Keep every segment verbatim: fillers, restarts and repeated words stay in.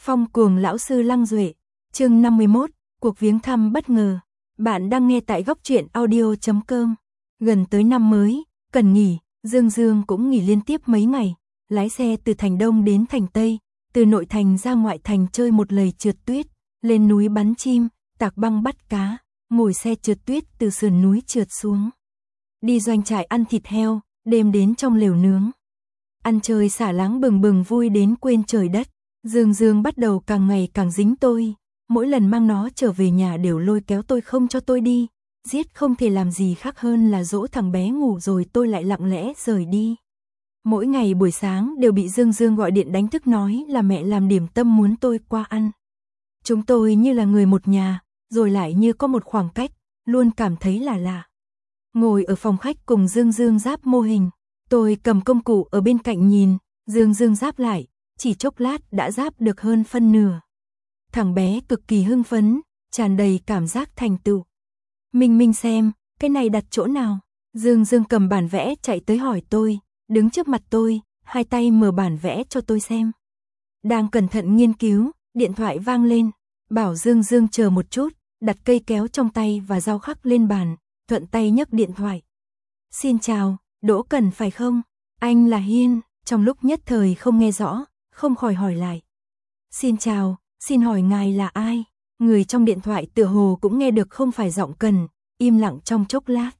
Phong cuồng lão sư Lăng Duệ, chương năm mươi mốt, cuộc viếng thăm bất ngờ. Bạn đang nghe tại góc truyện audio chấm com. Gần tới năm mới, cần nghỉ, Dương Dương cũng nghỉ liên tiếp mấy ngày, lái xe từ thành Đông đến thành Tây, từ nội thành ra ngoại thành chơi một lầy trượt tuyết, lên núi bắn chim, tạc băng bắt cá, ngồi xe trượt tuyết từ sườn núi trượt xuống. Đi doanh trại ăn thịt heo, đêm đến trong lều nướng. Ăn chơi xả láng bừng bừng vui đến quên trời đất. Dương Dương bắt đầu càng ngày càng dính tôi, mỗi lần mang nó trở về nhà đều lôi kéo tôi không cho tôi đi, giết không thể làm gì khác hơn là dỗ thằng bé ngủ rồi tôi lại lặng lẽ rời đi. Mỗi ngày buổi sáng đều bị Dương Dương gọi điện đánh thức nói là mẹ làm điểm tâm muốn tôi qua ăn. Chúng tôi như là người một nhà, rồi lại như có một khoảng cách, luôn cảm thấy là lạ. Ngồi ở phòng khách cùng Dương Dương ráp mô hình, tôi cầm công cụ ở bên cạnh nhìn, Dương Dương ráp lại. Chỉ chốc lát đã ráp được hơn phân nửa. Thằng bé cực kỳ hưng phấn, tràn đầy cảm giác thành tựu. Minh Minh xem, cái này đặt chỗ nào? Dương Dương cầm bản vẽ chạy tới hỏi tôi, đứng trước mặt tôi, hai tay mở bản vẽ cho tôi xem. Đang cẩn thận nghiên cứu, điện thoại vang lên, bảo Dương Dương chờ một chút, đặt cây kéo trong tay và dao khắc lên bàn, thuận tay nhấc điện thoại. Xin chào, Đỗ Cần phải không? Anh là Hiên, trong lúc nhất thời không nghe rõ. Không khỏi hỏi lại. Xin chào, xin hỏi ngài là ai? Người trong điện thoại tựa hồ cũng nghe được không phải giọng Cần, im lặng trong chốc lát.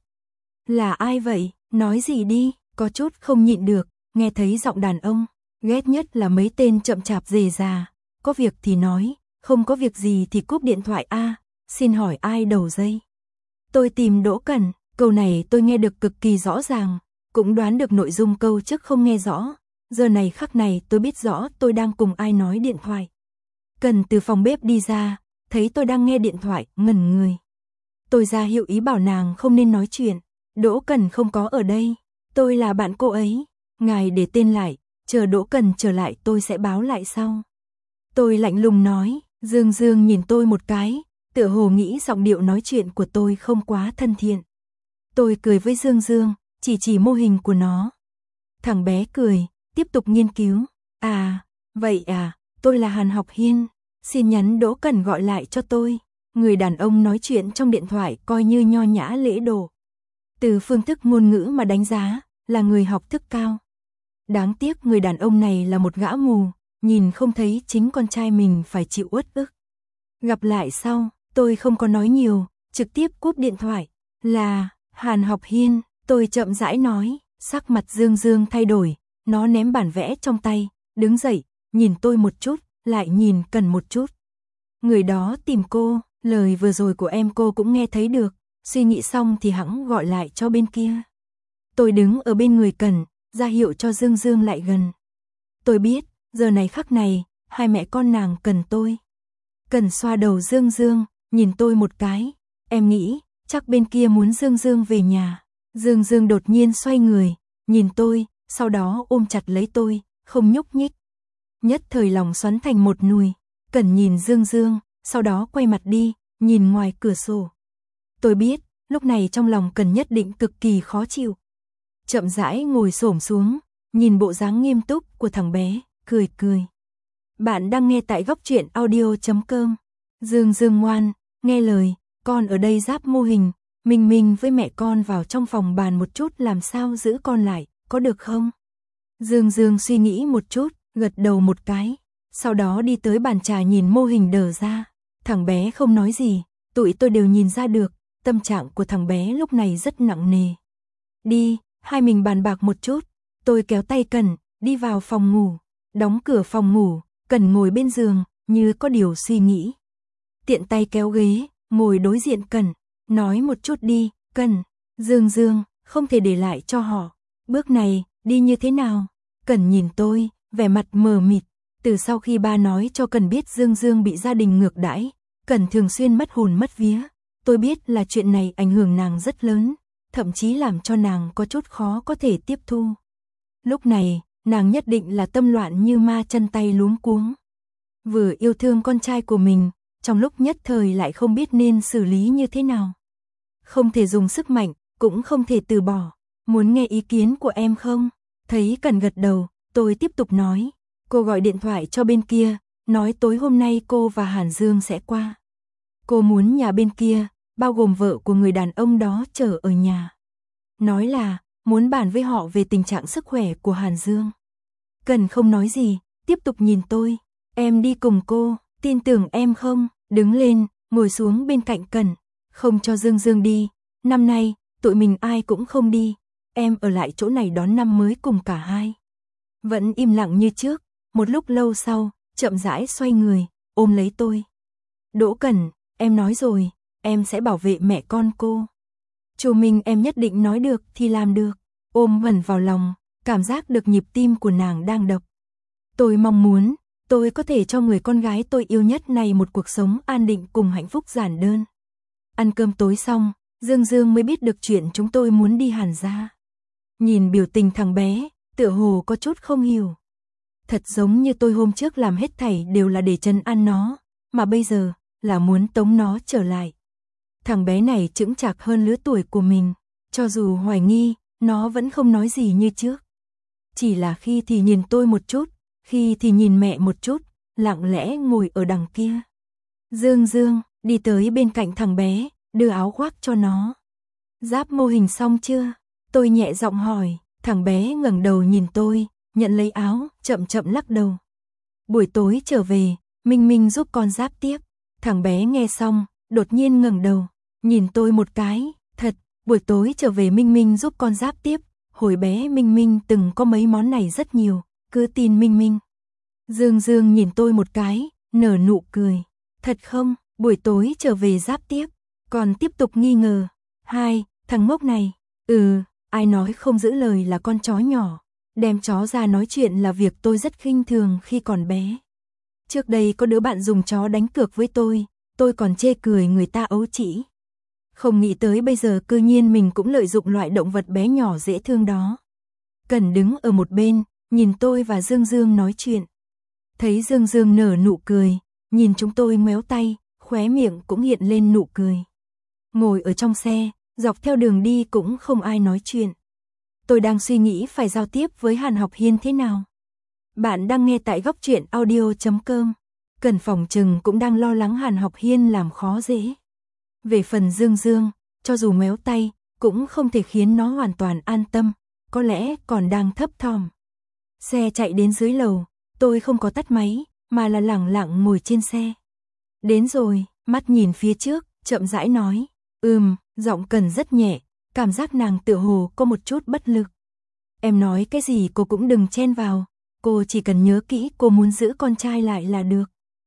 Là ai vậy? Nói gì đi, có chút không nhịn được, nghe thấy giọng đàn ông. Ghét nhất là mấy tên chậm chạp rề rà, có việc thì nói, không có việc gì thì cúp điện thoại a. Xin hỏi ai đầu dây? Tôi tìm Đỗ Cần, câu này tôi nghe được cực kỳ rõ ràng, cũng đoán được nội dung câu trước không nghe rõ. Giờ này khắc này tôi biết rõ tôi đang cùng ai nói điện thoại. Cần từ phòng bếp đi ra, thấy tôi đang nghe điện thoại, ngẩn người. Tôi ra hiệu ý bảo nàng không nên nói chuyện. Đỗ Cần không có ở đây, tôi là bạn cô ấy. Ngài để tên lại, chờ Đỗ Cần trở lại tôi sẽ báo lại sau. Tôi lạnh lùng nói, Dương Dương nhìn tôi một cái, tựa hồ nghĩ giọng điệu nói chuyện của tôi không quá thân thiện. Tôi cười với Dương Dương, chỉ chỉ mô hình của nó. Thằng bé cười. Tiếp tục nghiên cứu. À, vậy à, tôi là Hàn Học Hiên, xin nhắn Đỗ Cần gọi lại cho tôi. Người đàn ông nói chuyện trong điện thoại coi như nho nhã lễ độ. Từ phương thức ngôn ngữ mà đánh giá, là người học thức cao. Đáng tiếc người đàn ông này là một gã mù, nhìn không thấy chính con trai mình phải chịu uất ức. Gặp lại sau, tôi không có nói nhiều, trực tiếp cúp điện thoại. Là, Hàn Học Hiên, tôi chậm rãi nói, sắc mặt Dương Dương thay đổi. Nó ném bản vẽ trong tay, đứng dậy, nhìn tôi một chút, lại nhìn Cần một chút. Người đó tìm cô, lời vừa rồi của em cô cũng nghe thấy được, suy nghĩ xong thì hẵng gọi lại cho bên kia. Tôi đứng ở bên người Cần, ra hiệu cho Dương Dương lại gần. Tôi biết, giờ này khắc này, hai mẹ con nàng cần tôi. Cần xoa đầu Dương Dương, nhìn tôi một cái, em nghĩ, chắc bên kia muốn Dương Dương về nhà. Dương Dương đột nhiên xoay người, nhìn tôi. Sau đó ôm chặt lấy tôi, không nhúc nhích. Nhất thời lòng xoắn thành một nùi, Cần nhìn Dương Dương, sau đó quay mặt đi, nhìn ngoài cửa sổ. Tôi biết, lúc này trong lòng Cần nhất định cực kỳ khó chịu. Chậm rãi ngồi xổm xuống, nhìn bộ dáng nghiêm túc của thằng bé, cười cười. Bạn đang nghe tại góc truyện audio chấm com. Dương Dương ngoan, nghe lời, con ở đây ráp mô hình, Minh Minh với mẹ con vào trong phòng bàn một chút làm sao giữ con lại. Có được không? Dương Dương suy nghĩ một chút, gật đầu một cái, sau đó đi tới bàn trà nhìn mô hình đờ ra. Thằng bé không nói gì, tụi tôi đều nhìn ra được, tâm trạng của thằng bé lúc này rất nặng nề. Đi, hai mình bàn bạc một chút, tôi kéo tay Cần, đi vào phòng ngủ, đóng cửa phòng ngủ, Cần ngồi bên giường, như có điều suy nghĩ. Tiện tay kéo ghế, ngồi đối diện Cần, nói một chút đi, Cần, Dương Dương, không thể để lại cho họ. Bước này, đi như thế nào? Cần nhìn tôi, vẻ mặt mờ mịt. Từ sau khi ba nói cho Cần biết Dương Dương bị gia đình ngược đãi, Cần thường xuyên mất hồn mất vía. Tôi biết là chuyện này ảnh hưởng nàng rất lớn, thậm chí làm cho nàng có chút khó có thể tiếp thu. Lúc này, nàng nhất định là tâm loạn như ma chân tay luống cuống. Vừa yêu thương con trai của mình, trong lúc nhất thời lại không biết nên xử lý như thế nào. Không thể dùng sức mạnh, cũng không thể từ bỏ. Muốn nghe ý kiến của em không? Thấy Cần gật đầu, tôi tiếp tục nói. Cô gọi điện thoại cho bên kia, nói tối hôm nay cô và Hàn Dương sẽ qua. Cô muốn nhà bên kia, bao gồm vợ của người đàn ông đó chờ ở nhà. Nói là muốn bàn với họ về tình trạng sức khỏe của Hàn Dương. Cần không nói gì, tiếp tục nhìn tôi. Em đi cùng cô, tin tưởng em không? Đứng lên, ngồi xuống bên cạnh Cần. Không cho Dương Dương đi. Năm nay, tụi mình ai cũng không đi. Em ở lại chỗ này đón năm mới cùng cả hai. Vẫn im lặng như trước. Một lúc lâu sau, chậm rãi xoay người, ôm lấy tôi. Đỗ Cần, em nói rồi, em sẽ bảo vệ mẹ con cô. Chu Minh em nhất định nói được thì làm được. Ôm Vân vào lòng, cảm giác được nhịp tim của nàng đang đập. Tôi mong muốn, tôi có thể cho người con gái tôi yêu nhất này một cuộc sống an định cùng hạnh phúc giản đơn. Ăn cơm tối xong, Dương Dương mới biết được chuyện chúng tôi muốn đi Hàn gia. Nhìn biểu tình thằng bé, tựa hồ có chút không hiểu. Thật giống như tôi hôm trước làm hết thảy đều là để trấn an nó, mà bây giờ là muốn tống nó trở lại. Thằng bé này chững chạc hơn lứa tuổi của mình, cho dù hoài nghi, nó vẫn không nói gì như trước. Chỉ là khi thì nhìn tôi một chút, khi thì nhìn mẹ một chút, lặng lẽ ngồi ở đằng kia. Dương Dương đi tới bên cạnh thằng bé, đưa áo khoác cho nó. Giáp mô hình xong chưa? Tôi nhẹ giọng hỏi, thằng bé ngẩng đầu nhìn tôi, nhận lấy áo, chậm chậm lắc đầu. Buổi tối trở về, Minh Minh giúp con giáp tiếp. Thằng bé nghe xong, đột nhiên ngẩng đầu, nhìn tôi một cái, thật, buổi tối trở về Minh Minh giúp con giáp tiếp. Hồi bé Minh Minh từng có mấy món này rất nhiều, cứ tin Minh Minh. Dương Dương nhìn tôi một cái, nở nụ cười. Thật không, buổi tối trở về giáp tiếp, còn tiếp tục nghi ngờ. Hai, thằng ngốc này, ừ, ai nói không giữ lời là con chó nhỏ. Đem chó ra nói chuyện là việc tôi rất khinh thường khi còn bé. Trước đây có đứa bạn dùng chó đánh cược với tôi, tôi còn chê cười người ta ấu trĩ. Không nghĩ tới bây giờ cư nhiên mình cũng lợi dụng loại động vật bé nhỏ dễ thương đó. Cần đứng ở một bên, nhìn tôi và Dương Dương nói chuyện. Thấy Dương Dương nở nụ cười, nhìn chúng tôi ngoéo tay, khóe miệng cũng hiện lên nụ cười. Ngồi ở trong xe, dọc theo đường đi cũng không ai nói chuyện. Tôi đang suy nghĩ phải giao tiếp với Hàn Học Hiên thế nào. Bạn đang nghe tại góc truyện audio chấm com. Cần phòng trừng cũng đang lo lắng Hàn Học Hiên làm khó dễ. Về phần Dương Dương, cho dù méo tay, cũng không thể khiến nó hoàn toàn an tâm, có lẽ còn đang thấp thỏm. Xe chạy đến dưới lầu, tôi không có tắt máy, mà là lẳng lặng ngồi trên xe. Đến rồi, mắt nhìn phía trước, chậm rãi nói, ừm, giọng Cần rất nhẹ, cảm giác nàng tựa hồ có một chút bất lực. Em nói cái gì cô cũng đừng chen vào, cô chỉ cần nhớ kỹ cô muốn giữ con trai lại là được.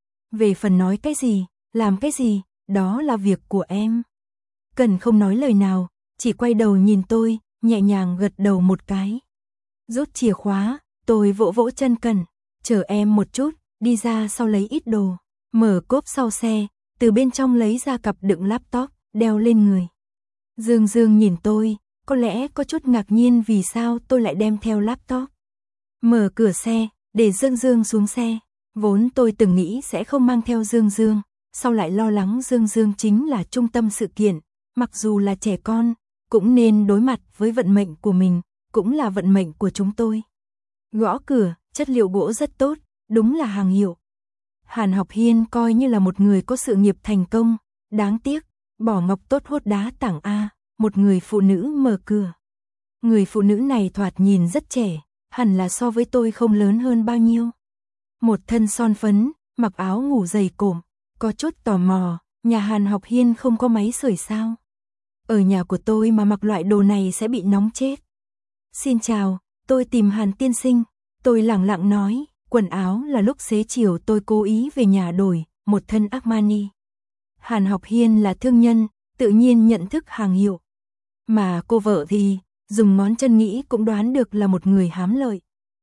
Về phần nói cái gì, làm cái gì, đó là việc của em. Cần không nói lời nào, chỉ quay đầu nhìn tôi, nhẹ nhàng gật đầu một cái. Rút chìa khóa, tôi vỗ vỗ chân Cần, chờ em một chút, đi ra sau lấy ít đồ. Mở cốp sau xe, từ bên trong lấy ra cặp đựng laptop, đeo lên người. Dương Dương nhìn tôi, có lẽ có chút ngạc nhiên vì sao tôi lại đem theo laptop. Mở cửa xe, để Dương Dương xuống xe. Vốn tôi từng nghĩ sẽ không mang theo Dương Dương, sau lại lo lắng Dương Dương chính là trung tâm sự kiện, mặc dù là trẻ con, cũng nên đối mặt với vận mệnh của mình, cũng là vận mệnh của chúng tôi. Gõ cửa, chất liệu gỗ rất tốt, đúng là hàng hiệu. Hàn Học Hiên coi như là một người có sự nghiệp thành công, đáng tiếc, bỏ ngọc tốt hốt đá tảng A, một người phụ nữ mở cửa. Người phụ nữ này thoạt nhìn rất trẻ, hẳn là so với tôi không lớn hơn bao nhiêu. Một thân son phấn, mặc áo ngủ dày cộm, có chút tò mò, nhà Hàn Học Hiên không có máy sưởi sao? Ở nhà của tôi mà mặc loại đồ này sẽ bị nóng chết. Xin chào, tôi tìm Hàn tiên sinh, tôi lẳng lặng nói, quần áo là lúc xế chiều tôi cố ý về nhà đổi, một thân Armani. Hàn Học Hiên là thương nhân, tự nhiên nhận thức hàng hiệu. Mà cô vợ thì, dùng ngón chân nghĩ cũng đoán được là một người hám lợi.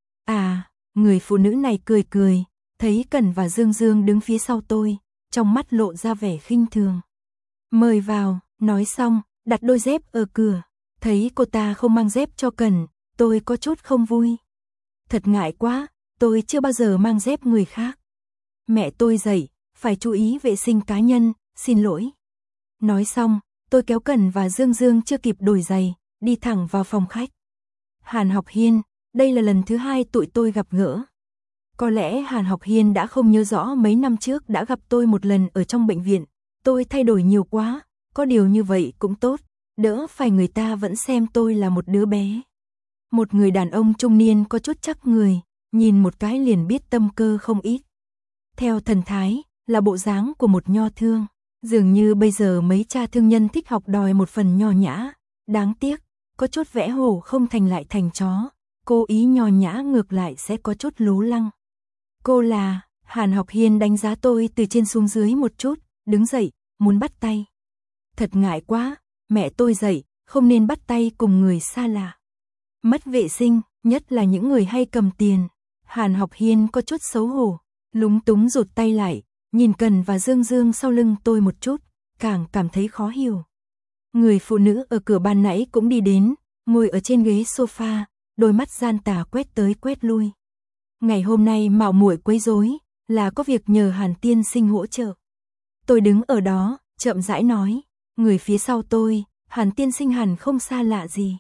À, người phụ nữ này cười cười, thấy Cần và Dương Dương đứng phía sau tôi, trong mắt lộ ra vẻ khinh thường. Mời vào, nói xong, đặt đôi dép ở cửa, thấy cô ta không mang dép cho Cần, tôi có chút không vui. Thật ngại quá, tôi chưa bao giờ mang dép người khác. Mẹ tôi dạy, phải chú ý vệ sinh cá nhân, xin lỗi. Nói xong, tôi kéo Cần và Dương Dương chưa kịp đổi giày, đi thẳng vào phòng khách. Hàn Học Hiên, đây là lần thứ hai tụi tôi gặp gỡ. Có lẽ Hàn Học Hiên đã không nhớ rõ mấy năm trước đã gặp tôi một lần ở trong bệnh viện, tôi thay đổi nhiều quá, có điều như vậy cũng tốt, đỡ phải người ta vẫn xem tôi là một đứa bé. Một người đàn ông trung niên có chút chắc người, nhìn một cái liền biết tâm cơ không ít. Theo thần thái, là bộ dáng của một nho thương, dường như bây giờ mấy cha thương nhân thích học đòi một phần nho nhã, đáng tiếc, có chút vẽ hổ không thành lại thành chó, cố ý nho nhã ngược lại sẽ có chút lố lăng. Cô là, Hàn Học Hiên đánh giá tôi từ trên xuống dưới một chút, đứng dậy, muốn bắt tay. Thật ngại quá, mẹ tôi dậy, không nên bắt tay cùng người xa lạ. Mất vệ sinh, nhất là những người hay cầm tiền. Hàn Học Hiên có chút xấu hổ, lúng túng rụt tay lại, nhìn Cần và Dương Dương sau lưng tôi một chút, càng cảm thấy khó hiểu. Người phụ nữ ở cửa ban nãy cũng đi đến, ngồi ở trên ghế sofa, đôi mắt gian tà quét tới quét lui. Ngày hôm nay mạo muội quấy rối, là có việc nhờ Hàn tiên sinh hỗ trợ. Tôi đứng ở đó, chậm rãi nói, người phía sau tôi, Hàn tiên sinh hẳn không xa lạ gì.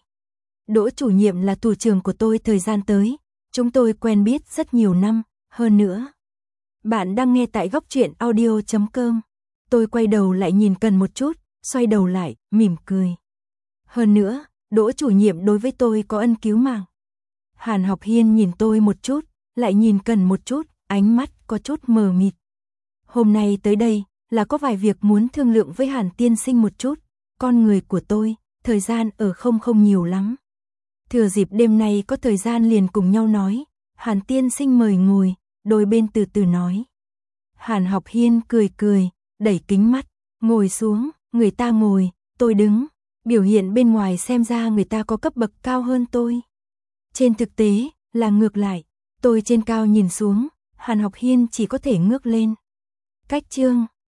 Đỗ chủ nhiệm là thủ trưởng của tôi thời gian tới, chúng tôi quen biết rất nhiều năm, hơn nữa. Bạn đang nghe tại góc truyện audio chấm com. Tôi quay đầu lại nhìn Cần một chút, xoay đầu lại, mỉm cười. Hơn nữa, Đỗ chủ nhiệm đối với tôi có ân cứu mạng. Hàn Học Hiên nhìn tôi một chút, lại nhìn Cần một chút, ánh mắt có chút mờ mịt. Hôm nay tới đây, là có vài việc muốn thương lượng với Hàn tiên sinh một chút, con người của tôi, thời gian ở không không nhiều lắm. Thừa dịp đêm nay có thời gian liền cùng nhau nói, Hàn tiên sinh mời ngồi, đôi bên từ từ nói. Hàn Học Hiên cười cười, đẩy kính mắt, ngồi xuống, người ta ngồi, tôi đứng, biểu hiện bên ngoài xem ra người ta có cấp bậc cao hơn tôi. Trên thực tế, là ngược lại, tôi trên cao nhìn xuống, Hàn Học Hiên chỉ có thể ngước lên. Cách chương